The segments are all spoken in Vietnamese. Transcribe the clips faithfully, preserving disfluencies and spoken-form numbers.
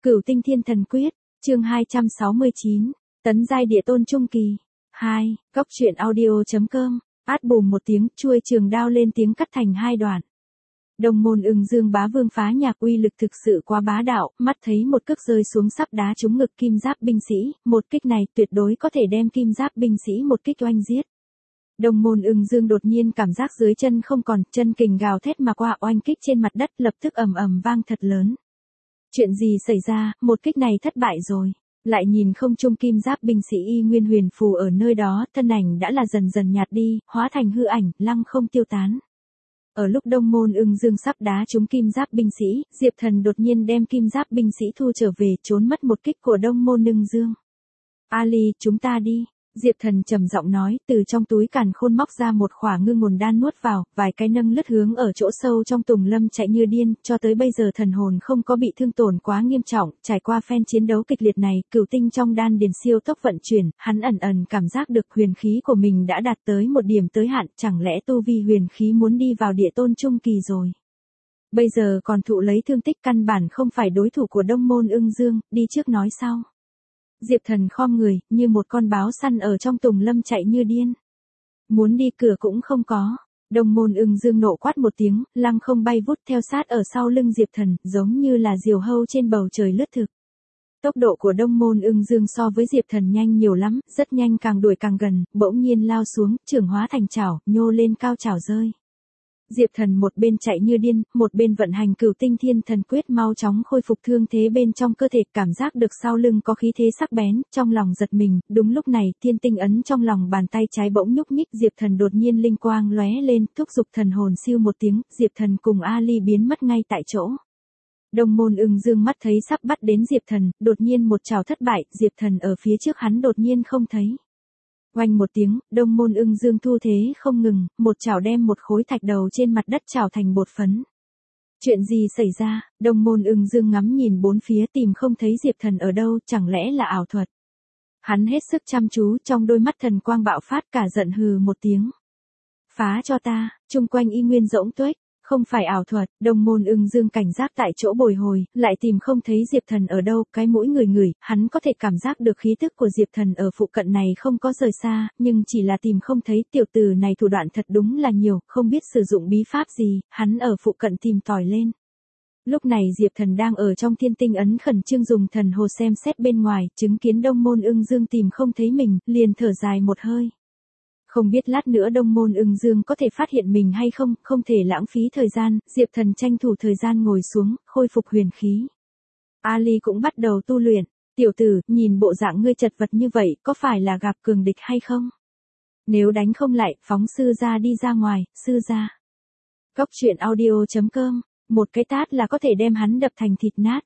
Cửu Tinh Thiên Thần Quyết, chương hai trăm sáu mươi chín, tấn giai địa tôn trung kỳ. hai, Góc truyện audio.com, át bùm một tiếng, chuôi trường đao lên tiếng cắt thành hai đoạn. Đồng môn Ưng Dương Bá Vương phá nhạc uy lực thực sự quá bá đạo, mắt thấy một cước rơi xuống sắp đá trúng ngực kim giáp binh sĩ, một kích này tuyệt đối có thể đem kim giáp binh sĩ một kích oanh giết. Đồng môn Ưng Dương đột nhiên cảm giác dưới chân không còn, chân kình gào thét mà qua oanh kích trên mặt đất lập tức ầm ầm vang thật lớn. Chuyện gì xảy ra, một kích này thất bại rồi. Lại nhìn không trung kim giáp binh sĩ y nguyên huyền phù ở nơi đó, thân ảnh đã là dần dần nhạt đi, hóa thành hư ảnh, lăng không tiêu tán. Ở lúc Đông môn Ưng Dương sắp đá trúng kim giáp binh sĩ, Diệp Thần đột nhiên đem kim giáp binh sĩ thu trở về, trốn mất một kích của Đông môn Ưng Dương. Ali, chúng ta đi. Diệp Thần trầm giọng nói, từ trong túi càn khôn móc ra một khỏa ngư ngồn đan nuốt vào, vài cái nâng lướt hướng ở chỗ sâu trong Tùng Lâm chạy như điên, cho tới bây giờ thần hồn không có bị thương tổn quá nghiêm trọng, trải qua phen chiến đấu kịch liệt này, cửu tinh trong đan điền siêu tốc vận chuyển, hắn ẩn ẩn cảm giác được huyền khí của mình đã đạt tới một điểm tới hạn, chẳng lẽ tu vi huyền khí muốn đi vào địa tôn trung kỳ rồi. Bây giờ còn thụ lấy thương tích căn bản không phải đối thủ của Đông môn Ưng Dương, đi trước nói sau. Diệp Thần khom người, như một con báo săn ở trong Tùng Lâm chạy như điên. Muốn đi cửa cũng không có. Đông môn Ưng Dương nộ quát một tiếng, lăng không bay vút theo sát ở sau lưng Diệp Thần, giống như là diều hâu trên bầu trời lướt thực. Tốc độ của Đông môn Ưng Dương so với Diệp Thần nhanh nhiều lắm, rất nhanh, càng đuổi càng gần, bỗng nhiên lao xuống, trường hóa thành chảo, nhô lên cao chảo rơi. Diệp Thần một bên chạy như điên, một bên vận hành Cửu Tinh Thiên Thần Quyết mau chóng khôi phục thương thế bên trong cơ thể, cảm giác được sau lưng có khí thế sắc bén, trong lòng giật mình, đúng lúc này, thiên tinh ấn trong lòng bàn tay trái bỗng nhúc nhích, Diệp Thần đột nhiên linh quang lóe lên, thúc giục thần hồn siêu một tiếng, Diệp Thần cùng Ali biến mất ngay tại chỗ. Đông môn Ưng Dương mắt thấy sắp bắt đến Diệp Thần, đột nhiên một trảo thất bại, Diệp Thần ở phía trước hắn đột nhiên không thấy. Oanh một tiếng, Đông môn Ưng Dương thu thế không ngừng, một chảo đem một khối thạch đầu trên mặt đất chảo thành bột phấn. Chuyện gì xảy ra? Đông môn Ưng Dương ngắm nhìn bốn phía tìm không thấy Diệp Thần ở đâu, chẳng lẽ là ảo thuật? Hắn hết sức chăm chú, trong đôi mắt thần quang bạo phát, cả giận hừ một tiếng. Phá cho ta, chung quanh y nguyên rỗng tuếch. Không phải ảo thuật, Đông môn Ưng Dương cảnh giác tại chỗ bồi hồi, lại tìm không thấy Diệp Thần ở đâu, cái mũi người ngửi, hắn có thể cảm giác được khí tức của Diệp Thần ở phụ cận này không có rời xa, nhưng chỉ là tìm không thấy, tiểu tử này thủ đoạn thật đúng là nhiều, không biết sử dụng bí pháp gì, hắn ở phụ cận tìm tòi lên. Lúc này Diệp Thần đang ở trong thiên tinh ấn khẩn trương dùng thần hồ xem xét bên ngoài, chứng kiến Đông môn Ưng Dương tìm không thấy mình, liền thở dài một hơi. Không biết lát nữa Đông môn Ưng Dương có thể phát hiện mình hay không, không thể lãng phí thời gian, Diệp Thần tranh thủ thời gian ngồi xuống, khôi phục huyền khí. Ali cũng bắt đầu tu luyện, tiểu tử, nhìn bộ dạng ngươi chật vật như vậy, có phải là gặp cường địch hay không? Nếu đánh không lại, phóng sư gia đi ra ngoài, sư gia. Góc truyện audio.com, một cái tát là có thể đem hắn đập thành thịt nát.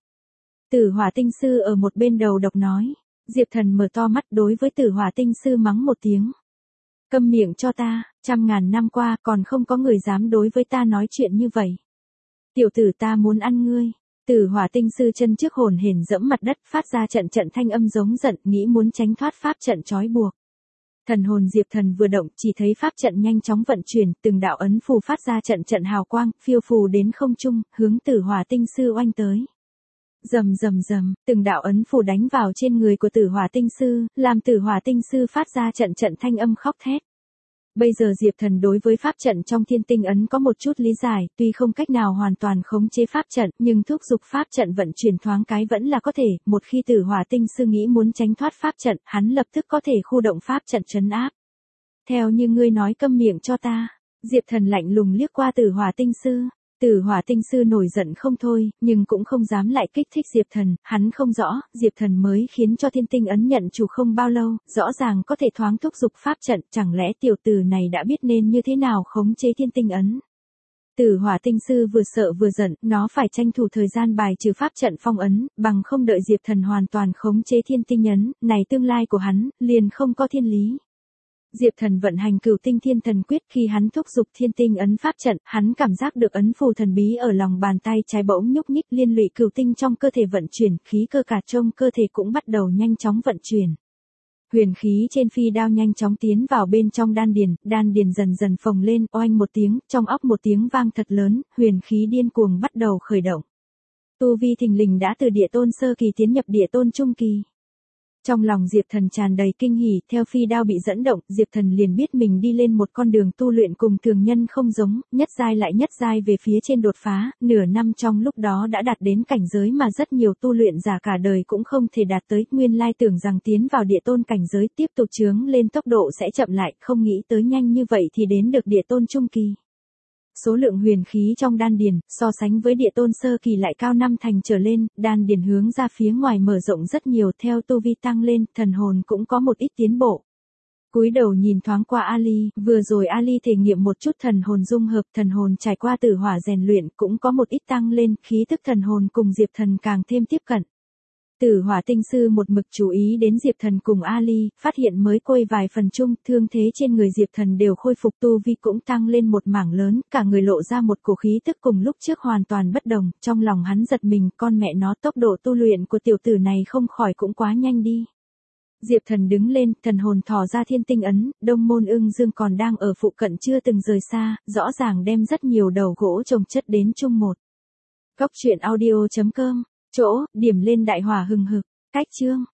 Tử Hỏa Tinh Sư ở một bên đầu độc nói, Diệp Thần mở to mắt đối với Tử Hỏa Tinh Sư mắng một tiếng. Câm miệng cho ta, trăm ngàn năm qua còn không có người dám đối với ta nói chuyện như vậy. Tiểu tử, ta muốn ăn ngươi. Tử Hỏa Tinh Sư chân trước hồn hển dẫm mặt đất, phát ra trận trận thanh âm giống giận, nghĩ muốn tránh thoát pháp trận trói buộc. Thần hồn Diệp Thần vừa động, chỉ thấy pháp trận nhanh chóng vận chuyển, từng đạo ấn phù phát ra trận trận hào quang, phiêu phù đến không trung, hướng Tử Hỏa Tinh Sư oanh tới. Rầm rầm rầm, từng đạo ấn phù đánh vào trên người của Tử Hỏa Tinh Sư, làm Tử Hỏa Tinh Sư phát ra trận trận thanh âm khóc thét. Bây giờ Diệp Thần đối với pháp trận trong thiên tinh ấn có một chút lý giải, tuy không cách nào hoàn toàn khống chế pháp trận, nhưng thúc giục pháp trận vận chuyển thoáng cái vẫn là có thể, một khi Tử Hỏa Tinh Sư nghĩ muốn tránh thoát pháp trận, hắn lập tức có thể khu động pháp trận trấn áp. Theo như ngươi nói, câm miệng cho ta. Diệp Thần lạnh lùng liếc qua Tử Hỏa Tinh Sư. Tử Hỏa Tinh Sư nổi giận không thôi, nhưng cũng không dám lại kích thích Diệp Thần, hắn không rõ, Diệp Thần mới khiến cho thiên tinh ấn nhận chủ không bao lâu, rõ ràng có thể thoáng thúc giục pháp trận, chẳng lẽ tiểu tử này đã biết nên như thế nào khống chế thiên tinh ấn. Tử Hỏa Tinh Sư vừa sợ vừa giận, nó phải tranh thủ thời gian bài trừ pháp trận phong ấn, bằng không đợi Diệp Thần hoàn toàn khống chế thiên tinh ấn, này tương lai của hắn, liền không có thiên lý. Diệp Thần vận hành Cửu Tinh Thiên Thần Quyết, khi hắn thúc giục thiên tinh ấn pháp trận, hắn cảm giác được ấn phù thần bí ở lòng bàn tay trái bỗng nhúc nhích, liên lụy cửu tinh trong cơ thể vận chuyển, khí cơ cả trong cơ thể cũng bắt đầu nhanh chóng vận chuyển. Huyền khí trên phi đao nhanh chóng tiến vào bên trong đan điền, đan điền dần dần phồng lên, oanh một tiếng, trong óc một tiếng vang thật lớn, huyền khí điên cuồng bắt đầu khởi động. Tu vi thình lình đã từ địa tôn sơ kỳ tiến nhập địa tôn trung kỳ. Trong lòng Diệp Thần tràn đầy kinh hỉ, theo phi đao bị dẫn động, Diệp Thần liền biết mình đi lên một con đường tu luyện cùng thường nhân không giống, nhất giai lại nhất giai về phía trên đột phá, nửa năm trong lúc đó đã đạt đến cảnh giới mà rất nhiều tu luyện giả cả đời cũng không thể đạt tới, nguyên lai tưởng rằng tiến vào địa tôn cảnh giới tiếp tục chướng lên tốc độ sẽ chậm lại, không nghĩ tới nhanh như vậy thì đến được địa tôn trung kỳ. Số lượng huyền khí trong đan điền, so sánh với địa tôn sơ kỳ lại cao năm thành trở lên, đan điền hướng ra phía ngoài mở rộng rất nhiều, theo tu vi tăng lên, thần hồn cũng có một ít tiến bộ. Cúi đầu nhìn thoáng qua Ali, vừa rồi Ali thể nghiệm một chút thần hồn dung hợp, thần hồn trải qua tử hỏa rèn luyện cũng có một ít tăng lên, khí tức thần hồn cùng Diệp Thần càng thêm tiếp cận. Tử hỏa tinh sư một mực chú ý đến Diệp Thần cùng Ali, phát hiện mới côi vài phần chung, thương thế trên người Diệp Thần đều khôi phục, tu vi cũng tăng lên một mảng lớn, cả người lộ ra một cổ khí tức cùng lúc trước hoàn toàn bất đồng, trong lòng hắn giật mình, con mẹ nó, tốc độ tu luyện của tiểu tử này không khỏi cũng quá nhanh đi. Diệp Thần đứng lên, thần hồn thò ra thiên tinh ấn, Đông Môn Ưng Dương còn đang ở phụ cận chưa từng rời xa, rõ ràng đem rất nhiều đầu gỗ chồng chất đến chung một. Góc truyện audio chấm com, chỗ, điểm lên đại hỏa hừng hực, cách chương.